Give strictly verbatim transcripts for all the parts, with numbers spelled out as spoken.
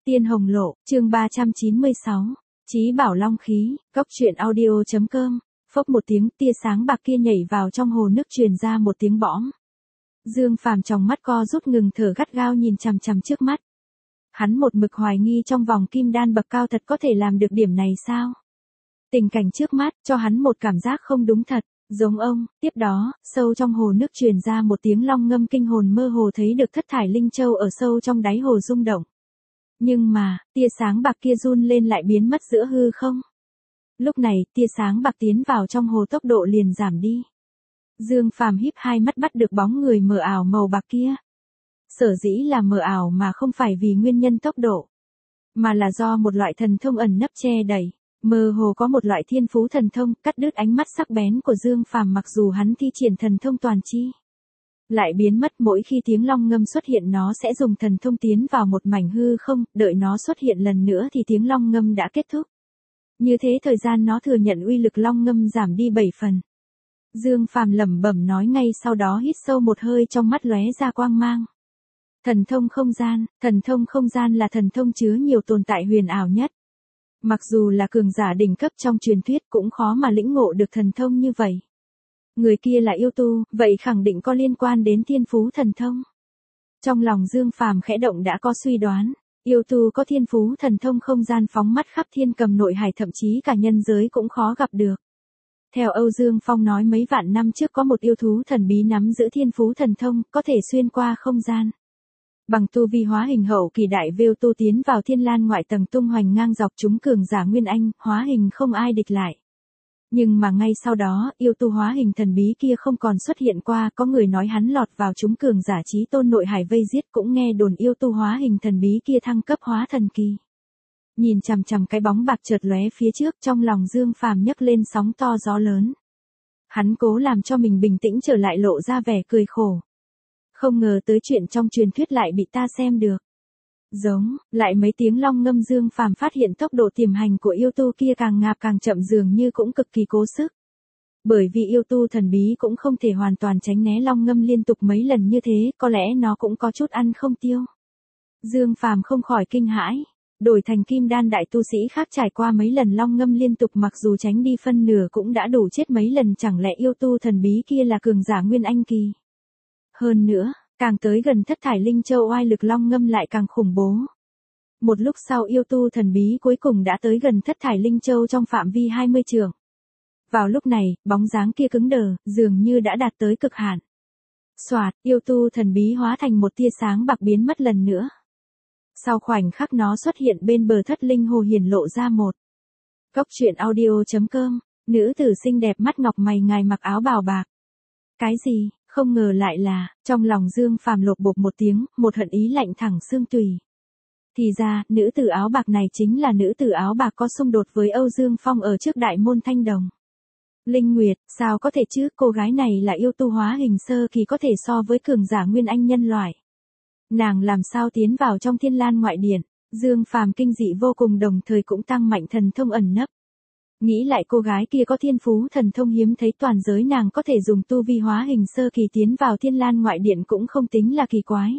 Tiên Hồng Lộ, chương ba trăm chín mươi sáu. Chí bảo long khí, cốc truyện audio.com. Phốc một tiếng, tia sáng bạc kia nhảy vào trong hồ nước, truyền ra một tiếng bõm. Dương Phàm trong mắt co rút, ngừng thở gắt gao nhìn chằm chằm trước mắt. Hắn một mực hoài nghi trong vòng kim đan bậc cao thật có thể làm được điểm này sao? Tình cảnh trước mắt cho hắn một cảm giác không đúng thật, giống ông. Tiếp đó, sâu trong hồ nước truyền ra một tiếng long ngâm kinh hồn, mơ hồ thấy được thất thải linh châu ở sâu trong đáy hồ rung động. Nhưng mà, tia sáng bạc kia run lên lại biến mất giữa hư không. Lúc này, tia sáng bạc tiến vào trong hồ tốc độ liền giảm đi. Dương Phàm híp hai mắt bắt được bóng người mờ ảo màu bạc kia. Sở dĩ là mờ ảo mà không phải vì nguyên nhân tốc độ, mà là do một loại thần thông ẩn nấp che đậy. Mơ hồ có một loại thiên phú thần thông, cắt đứt ánh mắt sắc bén của Dương Phàm, mặc dù hắn thi triển thần thông toàn chi, lại biến mất. Mỗi khi tiếng long ngâm xuất hiện, nó sẽ dùng thần thông tiến vào một mảnh hư không, đợi nó xuất hiện lần nữa thì tiếng long ngâm đã kết thúc. Như thế thời gian nó thừa nhận uy lực long ngâm giảm đi bảy phần. Dương Phàm lẩm bẩm nói, ngay sau đó hít sâu một hơi, trong mắt lóe ra quang mang. Thần thông không gian, thần thông không gian là thần thông chứa nhiều tồn tại huyền ảo nhất. Mặc dù là cường giả đỉnh cấp trong truyền thuyết cũng khó mà lĩnh ngộ được thần thông như vậy. Người kia là yêu tu, vậy khẳng định có liên quan đến thiên phú thần thông. Trong lòng Dương Phàm khẽ động, đã có suy đoán. Yêu tu có thiên phú thần thông không gian phóng mắt khắp thiên cầm nội hải, thậm chí cả nhân giới cũng khó gặp được. Theo Âu Dương Phong nói, mấy vạn năm trước có một yêu thú thần bí nắm giữ thiên phú thần thông, có thể xuyên qua không gian. Bằng tu vi hóa hình hậu kỳ đại vêu tu tiến vào thiên lan ngoại tầng, tung hoành ngang dọc, chúng cường giả nguyên anh, hóa hình không ai địch lại. Nhưng mà ngay sau đó, yêu tu hóa hình thần bí kia không còn xuất hiện qua, có người nói hắn lọt vào chúng cường giả chí tôn nội hải vây giết, cũng nghe đồn yêu tu hóa hình thần bí kia thăng cấp hóa thần kỳ. Nhìn chằm chằm cái bóng bạc chợt lóe phía trước, trong lòng Dương Phàm nhấc lên sóng to gió lớn. Hắn cố làm cho mình bình tĩnh trở lại, lộ ra vẻ cười khổ. Không ngờ tới chuyện trong truyền thuyết lại bị ta xem được. Giống, lại mấy tiếng long ngâm, Dương Phàm phát hiện tốc độ tiềm hành của yêu tu kia càng ngạp càng chậm, dường như cũng cực kỳ cố sức. Bởi vì yêu tu thần bí cũng không thể hoàn toàn tránh né long ngâm liên tục mấy lần như thế, có lẽ nó cũng có chút ăn không tiêu. Dương Phàm không khỏi kinh hãi. Đổi thành kim đan đại tu sĩ khác trải qua mấy lần long ngâm liên tục, mặc dù tránh đi phân nửa cũng đã đủ chết mấy lần, chẳng lẽ yêu tu thần bí kia là cường giả nguyên anh kỳ? Hơn nữa, càng tới gần thất thải linh châu, oai lực long ngâm lại càng khủng bố. Một lúc sau, yêu tu thần bí cuối cùng đã tới gần thất thải linh châu trong phạm vi hai mươi trượng. Vào lúc này, bóng dáng kia cứng đờ, dường như đã đạt tới cực hạn. Xoạt, yêu tu thần bí hóa thành một tia sáng bạc biến mất lần nữa. Sau khoảnh khắc nó xuất hiện bên bờ thất linh hồ, hiển lộ ra một. Cốc truyện audio.com. Nữ tử xinh đẹp mắt ngọc mày ngài, mặc áo bào bạc. Cái gì? Không ngờ lại là, trong lòng Dương Phàm lột bột một tiếng, một hận ý lạnh thẳng xương tùy. Thì ra, nữ tử áo bạc này chính là nữ tử áo bạc có xung đột với Âu Dương Phong ở trước đại môn Thanh Đồng. Linh Nguyệt, sao có thể chứ, cô gái này là yêu tu hóa hình sơ kỳ, có thể so với cường giả nguyên anh nhân loại. Nàng làm sao tiến vào trong thiên lan ngoại điện? Dương Phàm kinh dị vô cùng, đồng thời cũng tăng mạnh thần thông ẩn nấp. Nghĩ lại, cô gái kia có thiên phú thần thông hiếm thấy toàn giới, nàng có thể dùng tu vi hóa hình sơ kỳ tiến vào thiên lan ngoại điện cũng không tính là kỳ quái.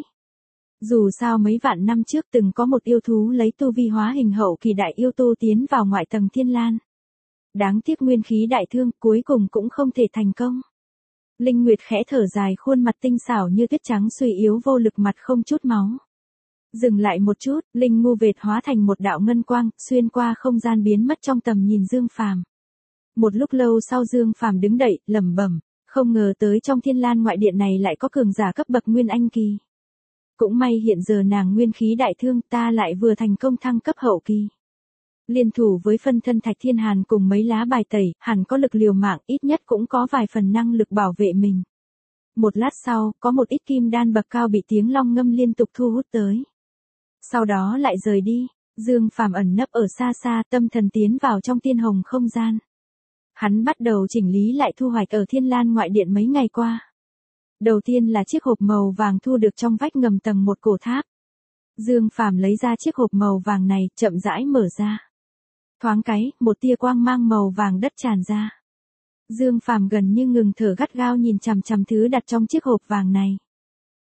Dù sao mấy vạn năm trước từng có một yêu thú lấy tu vi hóa hình hậu kỳ đại yêu tu tiến vào ngoại tầng thiên lan. Đáng tiếc nguyên khí đại thương, cuối cùng cũng không thể thành công. Linh Nguyệt khẽ thở dài, khuôn mặt tinh xảo như tuyết trắng, suy yếu vô lực, mặt không chút máu. Dừng lại một chút, Linh ngu vệt hóa thành một đạo ngân quang, xuyên qua không gian biến mất trong tầm nhìn Dương Phàm. Một lúc lâu sau, Dương Phàm đứng dậy, lẩm bẩm, không ngờ tới trong thiên lan ngoại điện này lại có cường giả cấp bậc nguyên anh kỳ. Cũng may hiện giờ nàng nguyên khí đại thương, ta lại vừa thành công thăng cấp hậu kỳ. Liên thủ với phân thân Thạch Thiên Hàn cùng mấy lá bài tẩy, hẳn có lực liều mạng, ít nhất cũng có vài phần năng lực bảo vệ mình. Một lát sau, có một ít kim đan bậc cao bị tiếng long ngâm liên tục thu hút tới. Sau đó lại rời đi. Dương Phàm ẩn nấp ở xa xa, tâm thần tiến vào trong tiên hồng không gian. Hắn bắt đầu chỉnh lý lại thu hoạch ở thiên lan ngoại điện mấy ngày qua. Đầu tiên là chiếc hộp màu vàng thu được trong vách ngầm tầng một cổ tháp. Dương Phàm lấy ra chiếc hộp màu vàng này, chậm rãi mở ra. Thoáng cái, một tia quang mang màu vàng đất tràn ra. Dương Phàm gần như ngừng thở, gắt gao nhìn chằm chằm thứ đặt trong chiếc hộp vàng này.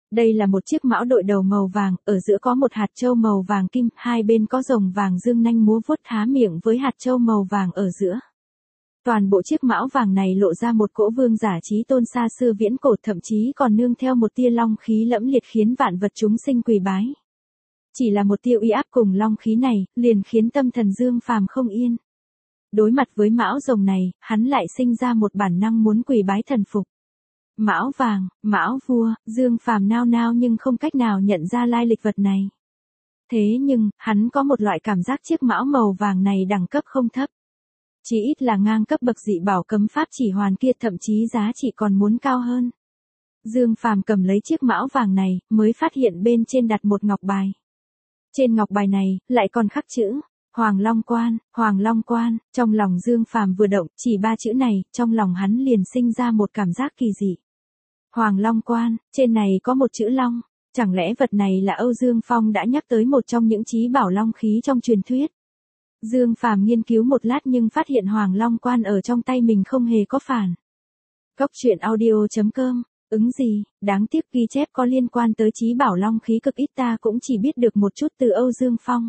Đây là một chiếc mão đội đầu màu vàng, ở giữa có một hạt châu màu vàng kim, hai bên có rồng vàng dương nanh múa vuốt há miệng với hạt châu màu vàng ở giữa. Toàn bộ chiếc mão vàng này lộ ra một cỗ vương giả chí tôn xa xưa viễn cổ, thậm chí còn nương theo một tia long khí lẫm liệt khiến vạn vật chúng sinh quỳ bái. Chỉ là một tia uy áp cùng long khí này, liền khiến tâm thần Dương Phàm không yên. Đối mặt với mão rồng này, hắn lại sinh ra một bản năng muốn quỳ bái thần phục. Mão vàng, mão vua, Dương Phàm nao nao nhưng không cách nào nhận ra lai lịch vật này. Thế nhưng, hắn có một loại cảm giác chiếc mão màu vàng này đẳng cấp không thấp. Chỉ ít là ngang cấp bậc dị bảo cấm pháp chỉ hoàn kia, thậm chí giá trị còn muốn cao hơn. Dương Phàm cầm lấy chiếc mão vàng này, mới phát hiện bên trên đặt một ngọc bài. Trên ngọc bài này, lại còn khắc chữ, Hoàng Long Quan, Hoàng Long Quan, trong lòng Dương Phàm vừa động, chỉ ba chữ này, trong lòng hắn liền sinh ra một cảm giác kỳ dị. Hoàng Long Quan, trên này có một chữ long, chẳng lẽ vật này là Âu Dương Phong đã nhắc tới một trong những chí bảo long khí trong truyền thuyết. Dương Phàm nghiên cứu một lát nhưng phát hiện Hoàng Long Quan ở trong tay mình không hề có phản. Cốc truyện audio chấm com, ứng gì, đáng tiếc ghi chép có liên quan tới chí bảo long khí cực ít, ta cũng chỉ biết được một chút từ Âu Dương Phong.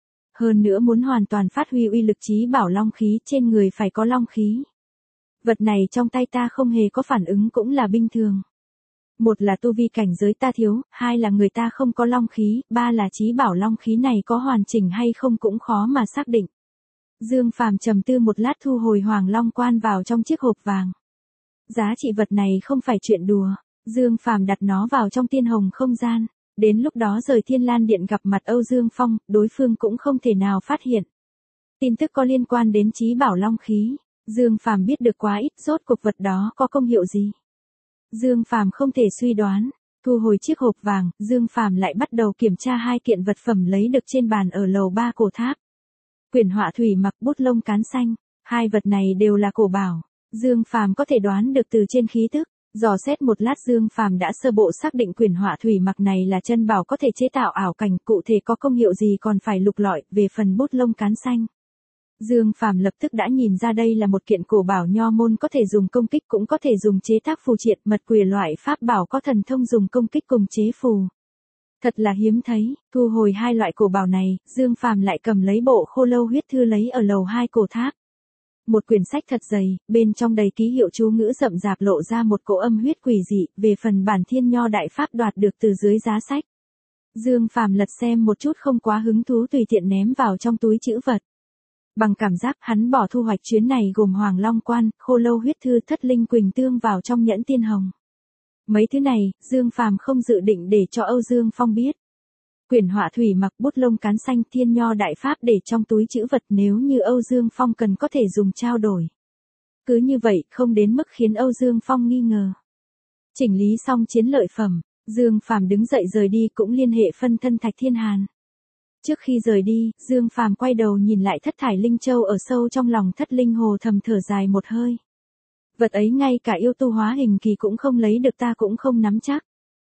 Hơn nữa muốn hoàn toàn phát huy uy lực chí bảo long khí, trên người phải có long khí. Vật này trong tay ta không hề có phản ứng cũng là bình thường. Một là tu vi cảnh giới ta thiếu, hai là người ta không có long khí, ba là chí bảo long khí này có hoàn chỉnh hay không cũng khó mà xác định. Dương Phàm trầm tư một lát thu hồi Hoàng Long Quan vào trong chiếc hộp vàng. Giá trị vật này không phải chuyện đùa, Dương Phàm đặt nó vào trong tiên hồng không gian, đến lúc đó rời Thiên Lan Điện gặp mặt Âu Dương Phong, đối phương cũng không thể nào phát hiện. Tin tức có liên quan đến chí bảo long khí, Dương Phàm biết được quá ít, rốt cuộc vật đó có công hiệu gì. Dương Phàm không thể suy đoán, thu hồi chiếc hộp vàng, Dương Phàm lại bắt đầu kiểm tra hai kiện vật phẩm lấy được trên bàn ở lầu ba cổ tháp. Quyển họa thủy mặc, bút lông cán xanh, hai vật này đều là cổ bảo, Dương Phàm có thể đoán được từ trên khí tức, dò xét một lát Dương Phàm đã sơ bộ xác định quyển họa thủy mặc này là chân bảo có thể chế tạo ảo cảnh, cụ thể có công hiệu gì còn phải lục lọi. Về phần bút lông cán xanh, Dương Phàm lập tức đã nhìn ra đây là một kiện cổ bảo nho môn, có thể dùng công kích cũng có thể dùng chế tác phù triện, mật quỷ loại pháp bảo có thần thông dùng công kích cùng chế phù. Thật là hiếm thấy, thu hồi hai loại cổ bảo này, Dương Phàm lại cầm lấy bộ Khô Lâu huyết thư lấy ở lầu hai cổ tháp. Một quyển sách thật dày, bên trong đầy ký hiệu chú ngữ rậm rạp, lộ ra một cỗ âm huyết quỷ dị. Về phần bản thiên nho đại pháp đoạt được từ dưới giá sách, Dương Phàm lật xem một chút không quá hứng thú, tùy tiện ném vào trong túi trữ vật. Bằng cảm giác, hắn bỏ thu hoạch chuyến này gồm Hoàng Long Quan, Khô Lâu huyết thư, Thất Linh Quỳnh Tương vào trong nhẫn tiên hồng. Mấy thứ này, Dương Phàm không dự định để cho Âu Dương Phong biết. Quyển họa thủy mặc, bút lông cán xanh, thiên nho đại pháp để trong túi trữ vật, nếu như Âu Dương Phong cần có thể dùng trao đổi. Cứ như vậy, không đến mức khiến Âu Dương Phong nghi ngờ. Chỉnh lý xong chiến lợi phẩm, Dương Phàm đứng dậy rời đi, cũng liên hệ phân thân Thạch Thiên Hàn. Trước khi rời đi, Dương Phàm quay đầu nhìn lại thất thải linh châu ở sâu trong lòng thất linh hồ, thầm thở dài một hơi. Vật ấy ngay cả yêu tu hóa hình kỳ cũng không lấy được, ta cũng không nắm chắc.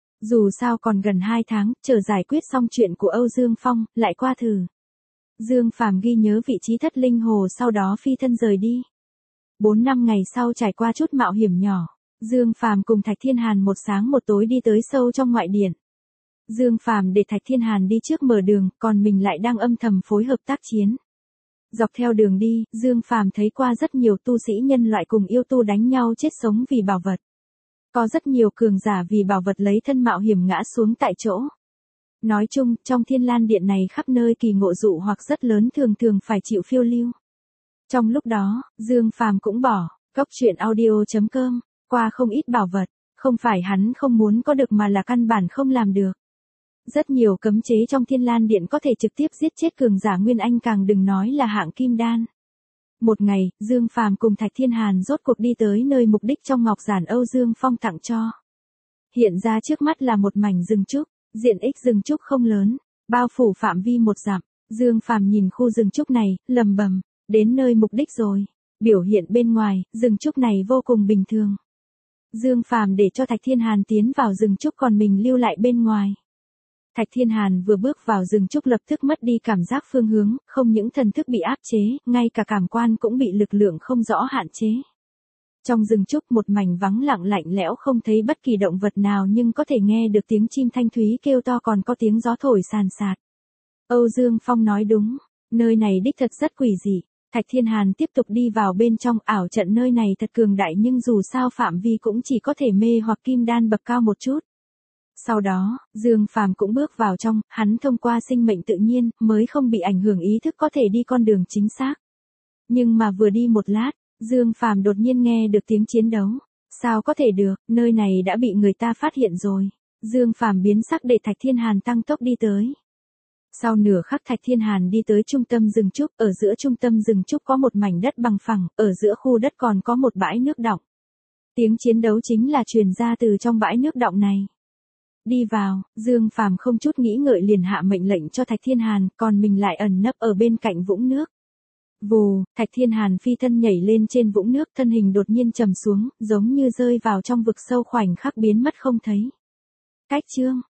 Dù sao còn gần hai tháng, chờ giải quyết xong chuyện của Âu Dương Phong, lại qua thử. Dương Phàm ghi nhớ vị trí thất linh hồ, sau đó phi thân rời đi. Bốn năm ngày sau, trải qua chút mạo hiểm nhỏ, Dương Phàm cùng Thạch Thiên Hàn một sáng một tối đi tới sâu trong ngoại điện. Dương Phàm để Thạch Thiên Hàn đi trước mở đường, còn mình lại đang âm thầm phối hợp tác chiến. Dọc theo đường đi, Dương Phàm thấy qua rất nhiều tu sĩ nhân loại cùng yêu tu đánh nhau chết sống vì bảo vật. Có rất nhiều cường giả vì bảo vật lấy thân mạo hiểm ngã xuống tại chỗ. Nói chung, trong Thiên Lan Điện này khắp nơi kỳ ngộ dụ hoặc rất lớn, thường thường phải chịu phiêu lưu. Trong lúc đó, Dương Phàm cũng bỏ, cốc truyện audio chấm com, qua không ít bảo vật, không phải hắn không muốn có được mà là căn bản không làm được. Rất nhiều cấm chế trong Thiên Lan Điện có thể trực tiếp giết chết cường giả Nguyên Anh, càng đừng nói là hạng kim đan. Một ngày, Dương Phàm cùng Thạch Thiên Hàn rốt cuộc đi tới nơi mục đích trong ngọc giản Âu Dương Phong tặng cho. Hiện ra trước mắt là một mảnh rừng trúc, diện tích rừng trúc không lớn, bao phủ phạm vi một dặm. Dương Phàm nhìn khu rừng trúc này, lầm bầm, đến nơi mục đích rồi. Biểu hiện bên ngoài, rừng trúc này vô cùng bình thường. Dương Phàm để cho Thạch Thiên Hàn tiến vào rừng trúc, còn mình lưu lại bên ngoài. Thạch Thiên Hàn vừa bước vào rừng trúc lập tức mất đi cảm giác phương hướng, không những thần thức bị áp chế, ngay cả cảm quan cũng bị lực lượng không rõ hạn chế. Trong rừng trúc một mảnh vắng lặng lạnh lẽo không thấy bất kỳ động vật nào nhưng có thể nghe được tiếng chim thanh thúy kêu to còn có tiếng gió thổi sàn sạt. Âu Dương Phong nói đúng, nơi này đích thật rất quỷ dị. Thạch Thiên Hàn tiếp tục đi vào bên trong, ảo trận nơi này thật cường đại nhưng dù sao phạm vi cũng chỉ có thể mê hoặc kim đan bậc cao một chút. Sau đó, Dương Phàm cũng bước vào trong, hắn thông qua sinh mệnh tự nhiên, mới không bị ảnh hưởng ý thức có thể đi con đường chính xác. Nhưng mà vừa đi một lát, Dương Phàm đột nhiên nghe được tiếng chiến đấu. Sao có thể được, nơi này đã bị người ta phát hiện rồi. Dương Phàm biến sắc để Thạch Thiên Hàn tăng tốc đi tới. Sau nửa khắc Thạch Thiên Hàn đi tới trung tâm rừng trúc, ở giữa trung tâm rừng trúc có một mảnh đất bằng phẳng, ở giữa khu đất còn có một bãi nước đọng. Tiếng chiến đấu chính là truyền ra từ trong bãi nước đọng này. Đi vào, Dương Phàm không chút nghĩ ngợi liền hạ mệnh lệnh cho Thạch Thiên Hàn, còn mình lại ẩn nấp ở bên cạnh vũng nước. Vù, Thạch Thiên Hàn phi thân nhảy lên trên vũng nước, thân hình đột nhiên trầm xuống, giống như rơi vào trong vực sâu khoảnh khắc biến mất không thấy. Cách chương